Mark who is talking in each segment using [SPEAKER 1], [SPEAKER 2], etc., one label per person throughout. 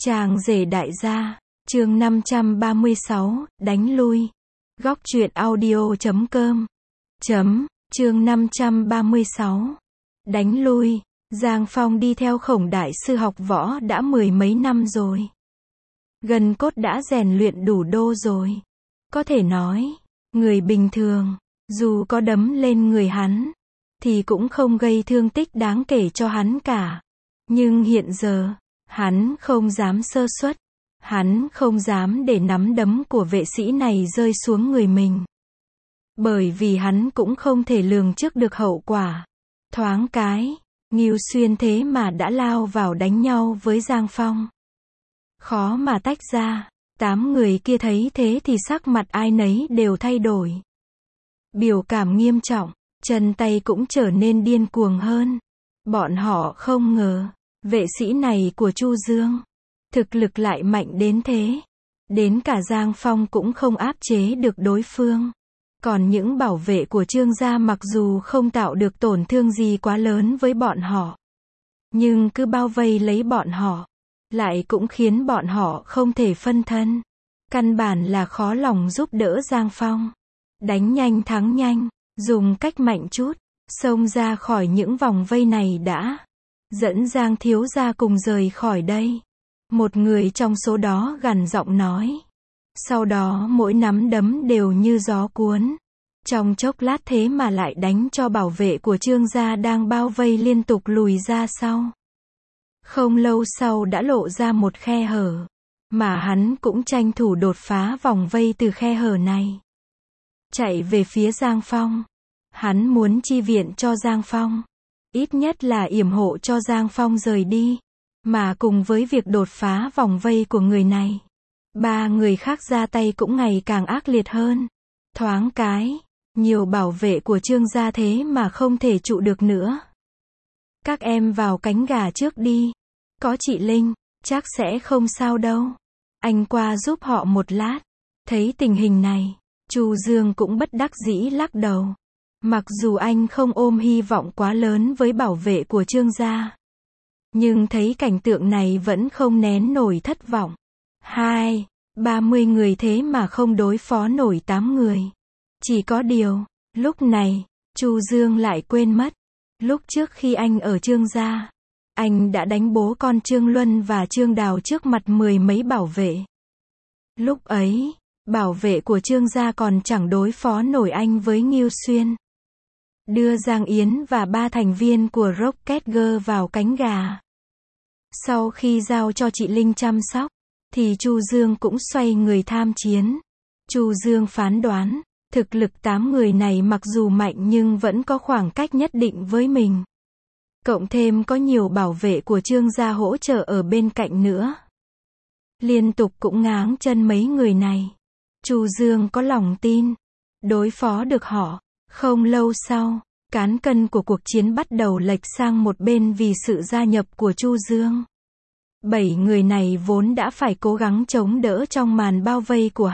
[SPEAKER 1] Chàng rể đại gia, chương 536, đánh lui. Góc truyện audio.com. Chương 536. Đánh lui. Giang Phong đi theo Khổng đại sư học võ đã mười mấy năm rồi. Gân cốt đã rèn luyện đủ đô rồi. Có thể nói, người bình thường, dù có đấm lên người hắn, thì cũng không gây thương tích đáng kể cho hắn cả. Nhưng hiện giờ, hắn không dám sơ suất. Hắn không dám để nắm đấm của vệ sĩ này rơi xuống người mình. Bởi vì hắn cũng không thể lường trước được hậu quả. Thoáng cái, Ngưu Xuyên thế mà đã lao vào đánh nhau với Giang Phong. Khó mà tách ra. 8 người kia thấy thế thì sắc mặt ai nấy đều thay đổi. Biểu cảm nghiêm trọng, chân tay cũng trở nên điên cuồng hơn. Bọn họ không ngờ, vệ sĩ này của Chu Dương, thực lực lại mạnh đến thế. Đến cả Giang Phong cũng không áp chế được đối phương. Còn những bảo vệ của Trương gia mặc dù không tạo được tổn thương gì quá lớn với bọn họ, nhưng cứ bao vây lấy bọn họ, lại cũng khiến bọn họ không thể phân thân. Căn bản là khó lòng giúp đỡ Giang Phong. Đánh nhanh thắng nhanh, dùng cách mạnh chút, xông ra khỏi những vòng vây này đã. Dẫn Giang thiếu gia cùng rời khỏi đây. Một người trong số đó gằn giọng nói. Sau đó mỗi nắm đấm đều như gió cuốn. Trong chốc lát thế mà lại đánh cho bảo vệ của Trương gia đang bao vây liên tục lùi ra sau. Không lâu sau đã lộ ra một khe hở, mà hắn cũng tranh thủ đột phá vòng vây từ khe hở này. Chạy về phía Giang Phong. Hắn muốn chi viện cho Giang Phong. Ít nhất là yểm hộ cho Giang Phong rời đi. Mà cùng với việc đột phá vòng vây của người này, 3 người khác ra tay cũng ngày càng ác liệt hơn. Thoáng cái, nhiều bảo vệ của Trương gia thế mà không thể trụ được nữa. Các em vào cánh gà trước đi. Có chị Linh, chắc sẽ không sao đâu. Anh qua giúp họ một lát. Thấy tình hình này, Chu Dương cũng bất đắc dĩ lắc đầu. Mặc dù anh không ôm hy vọng quá lớn với bảo vệ của Trương gia, nhưng thấy cảnh tượng này vẫn không nén nổi thất vọng. 30 người thế mà không đối phó nổi 8 người. Chỉ có điều, lúc này, Chu Dương lại quên mất. Lúc trước khi anh ở Trương gia, anh đã đánh bố con Trương Luân và Trương Đào trước mặt mười mấy bảo vệ. Lúc ấy, bảo vệ của Trương gia còn chẳng đối phó nổi anh với Ngưu Xuyên. Đưa Giang Yến và 3 thành viên của Rocket Girl vào cánh gà. Sau khi giao cho chị Linh chăm sóc, thì Chu Dương cũng xoay người tham chiến. Chu Dương phán đoán, thực lực 8 người này mặc dù mạnh nhưng vẫn có khoảng cách nhất định với mình. Cộng thêm có nhiều bảo vệ của Trương gia hỗ trợ ở bên cạnh nữa. Liên tục cũng ngáng chân mấy người này. Chu Dương có lòng tin đối phó được họ. Không lâu sau, cán cân của cuộc chiến bắt đầu lệch sang một bên vì sự gia nhập của Chu Dương. 7 người này vốn đã phải cố gắng chống đỡ trong màn bao vây của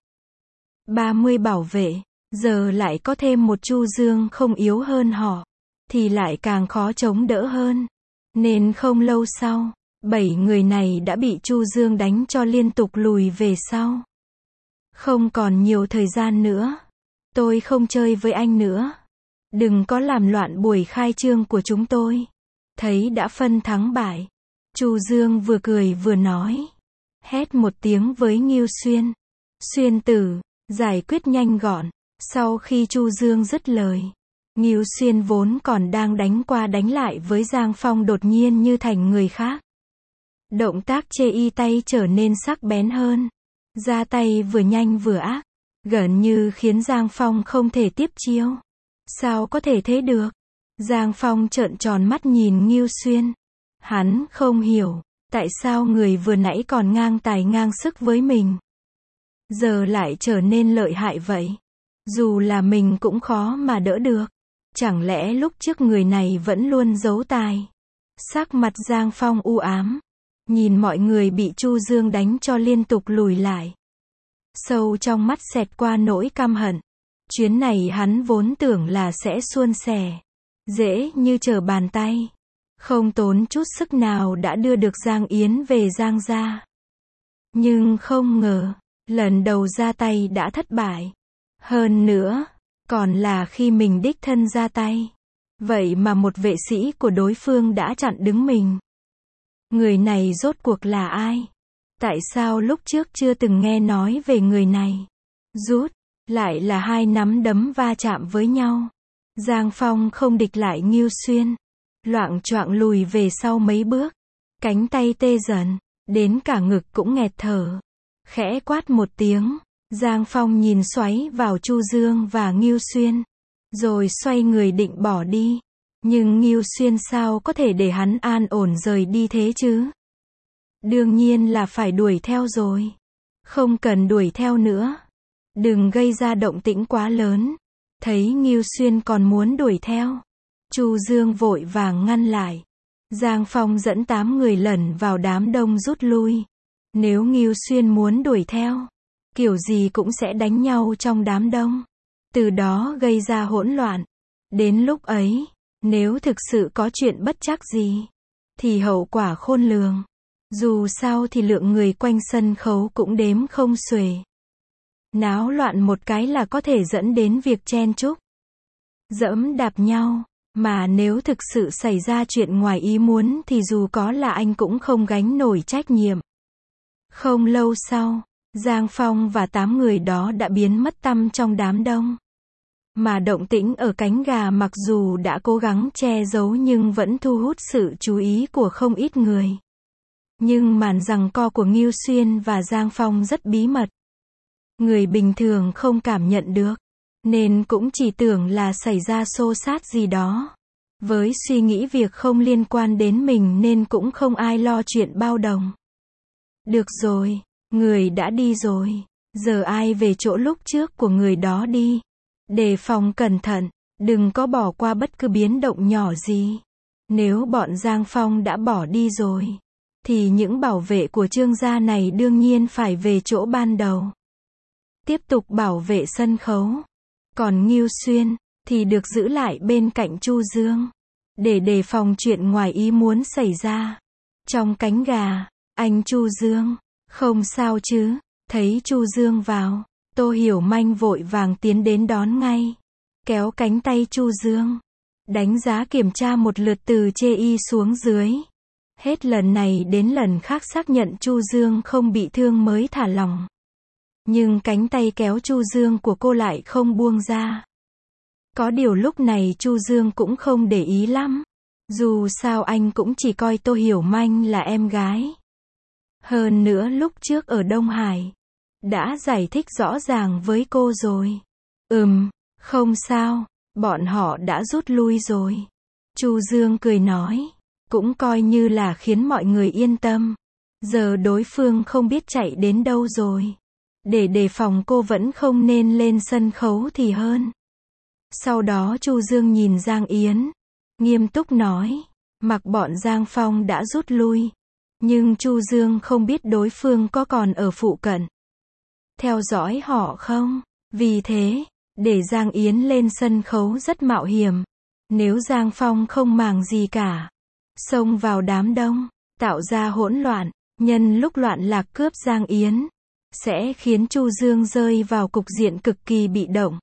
[SPEAKER 1] 30 bảo vệ, giờ lại có thêm một Chu Dương không yếu hơn họ, thì lại càng khó chống đỡ hơn. Nên không lâu sau, 7 người này đã bị Chu Dương đánh cho liên tục lùi về sau. Không còn nhiều thời gian nữa. Tôi không chơi với anh nữa. Đừng có làm loạn buổi khai trương của chúng tôi. Thấy đã phân thắng bại, Chu Dương vừa cười vừa nói. Hét một tiếng với Ngưu Xuyên. Xuyên tử, giải quyết nhanh gọn. Sau khi Chu Dương dứt lời, Ngưu Xuyên vốn còn đang đánh qua đánh lại với Giang Phong đột nhiên như thành người khác. Động tác chê y tay trở nên sắc bén hơn. Ra tay vừa nhanh vừa ác, gần như khiến Giang Phong không thể tiếp chiêu. Sao có thể thế được? Giang Phong trợn tròn mắt nhìn Ngưu Xuyên. Hắn không hiểu, tại sao người vừa nãy còn ngang tài ngang sức với mình, giờ lại trở nên lợi hại vậy. Dù là mình cũng khó mà đỡ được. Chẳng lẽ lúc trước người này vẫn luôn giấu tài? Sắc mặt Giang Phong u ám, nhìn mọi người bị Chu Dương đánh cho liên tục lùi lại. Sâu trong mắt xẹt qua nỗi căm hận. Chuyến này hắn vốn tưởng là sẽ suôn sẻ, dễ như trở bàn tay. không tốn chút sức nào đã đưa được Giang Yến về Giang gia. Nhưng không ngờ, lần đầu ra tay đã thất bại. Hơn nữa, còn là khi mình đích thân ra tay. Vậy mà một vệ sĩ của đối phương đã chặn đứng mình. Người này rốt cuộc là ai? Tại sao lúc trước chưa từng nghe nói về người này? Rút, lại là hai nắm đấm va chạm với nhau. Giang Phong không địch lại Ngưu Xuyên. Loạng choạng lùi về sau mấy bước. Cánh tay tê dần, đến cả ngực cũng nghẹt thở. Khẽ quát một tiếng, Giang Phong nhìn xoáy vào Chu Dương và Ngưu Xuyên. Rồi xoay người định bỏ đi. Nhưng Ngưu Xuyên sao có thể để hắn an ổn rời đi thế chứ? Đương nhiên là phải đuổi theo rồi. Không cần đuổi theo nữa. Đừng gây ra động tĩnh quá lớn. Thấy Ngưu Xuyên còn muốn đuổi theo. Chu Dương vội vàng ngăn lại. Giang Phong dẫn 8 người lẩn vào đám đông rút lui. Nếu Ngưu Xuyên muốn đuổi theo, kiểu gì cũng sẽ đánh nhau trong đám đông. Từ đó gây ra hỗn loạn. Đến lúc ấy, nếu thực sự có chuyện bất trắc gì, thì hậu quả khôn lường. Dù sao thì lượng người quanh sân khấu cũng đếm không xuể. Náo loạn một cái là có thể dẫn đến việc chen chúc, giẫm đạp nhau. Mà nếu thực sự xảy ra chuyện ngoài ý muốn thì dù có là anh cũng không gánh nổi trách nhiệm. Không lâu sau, Giang Phong và 8 người đó đã biến mất tăm trong đám đông. Mà động tĩnh ở cánh gà mặc dù đã cố gắng che giấu nhưng vẫn thu hút sự chú ý của không ít người. Nhưng màn giằng co của Ngưu Xuyên và Giang Phong rất bí mật. Người bình thường không cảm nhận được. Nên cũng chỉ tưởng là xảy ra xô xát gì đó. Với suy nghĩ việc không liên quan đến mình nên cũng không ai lo chuyện bao đồng. Được rồi, người đã đi rồi. Giờ ai về chỗ lúc trước của người đó đi. Đề phòng cẩn thận, đừng có bỏ qua bất cứ biến động nhỏ gì. Nếu bọn Giang Phong đã bỏ đi rồi, thì những bảo vệ của Trương gia này đương nhiên phải về chỗ ban đầu. Tiếp tục bảo vệ sân khấu. Còn Ngưu Xuyên, thì được giữ lại bên cạnh Chu Dương. Để đề phòng chuyện ngoài ý muốn xảy ra. Trong cánh gà, anh Chu Dương, không sao chứ? Thấy Chu Dương vào, Tô Hiểu Manh vội vàng tiến đến đón ngay. Kéo cánh tay Chu Dương. Đánh giá kiểm tra một lượt từ chê y xuống dưới. Hết lần này đến lần khác xác nhận Chu Dương không bị thương mới thả lỏng. Nhưng cánh tay kéo Chu Dương của cô lại không buông ra. Có điều lúc này Chu Dương cũng không để ý lắm. Dù sao anh cũng chỉ coi Tô Hiểu Manh là em gái. Hơn nữa lúc trước ở Đông Hải, đã giải thích rõ ràng với cô rồi. Không sao, bọn họ đã rút lui rồi. Chu Dương cười nói, cũng coi như là khiến mọi người yên tâm. Giờ đối phương không biết chạy đến đâu rồi. Để đề phòng cô vẫn không nên lên sân khấu thì hơn. Sau đó Chu Dương nhìn Giang Yến, nghiêm túc nói, mặc bọn Giang Phong đã rút lui. Nhưng Chu Dương không biết đối phương có còn ở phụ cận, theo dõi họ không. Vì thế, để Giang Yến lên sân khấu rất mạo hiểm. Nếu Giang Phong không màng gì cả, xông vào đám đông, tạo ra hỗn loạn, nhân lúc loạn lạc cướp Giang Yến, sẽ khiến Chu Dương rơi vào cục diện cực kỳ bị động.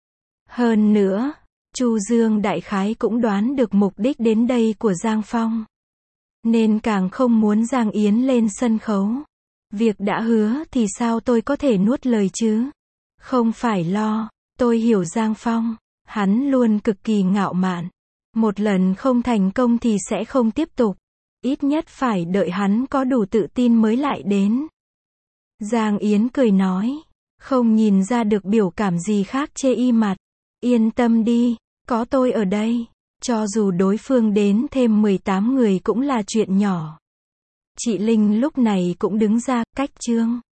[SPEAKER 1] Hơn nữa, Chu Dương đại khái cũng đoán được mục đích đến đây của Giang Phong. Nên càng không muốn Giang Yến lên sân khấu. Việc đã hứa thì sao tôi có thể nuốt lời chứ? Không phải lo, tôi hiểu Giang Phong, hắn luôn cực kỳ ngạo mạn. Một lần không thành công thì sẽ không tiếp tục. Ít nhất phải đợi hắn có đủ tự tin mới lại đến. Giang Yến cười nói, không nhìn ra được biểu cảm gì khác chê y mặt. Yên tâm đi, có tôi ở đây. Cho dù đối phương đến thêm 18 người cũng là chuyện nhỏ. Chị Linh lúc này cũng đứng ra, cách Trương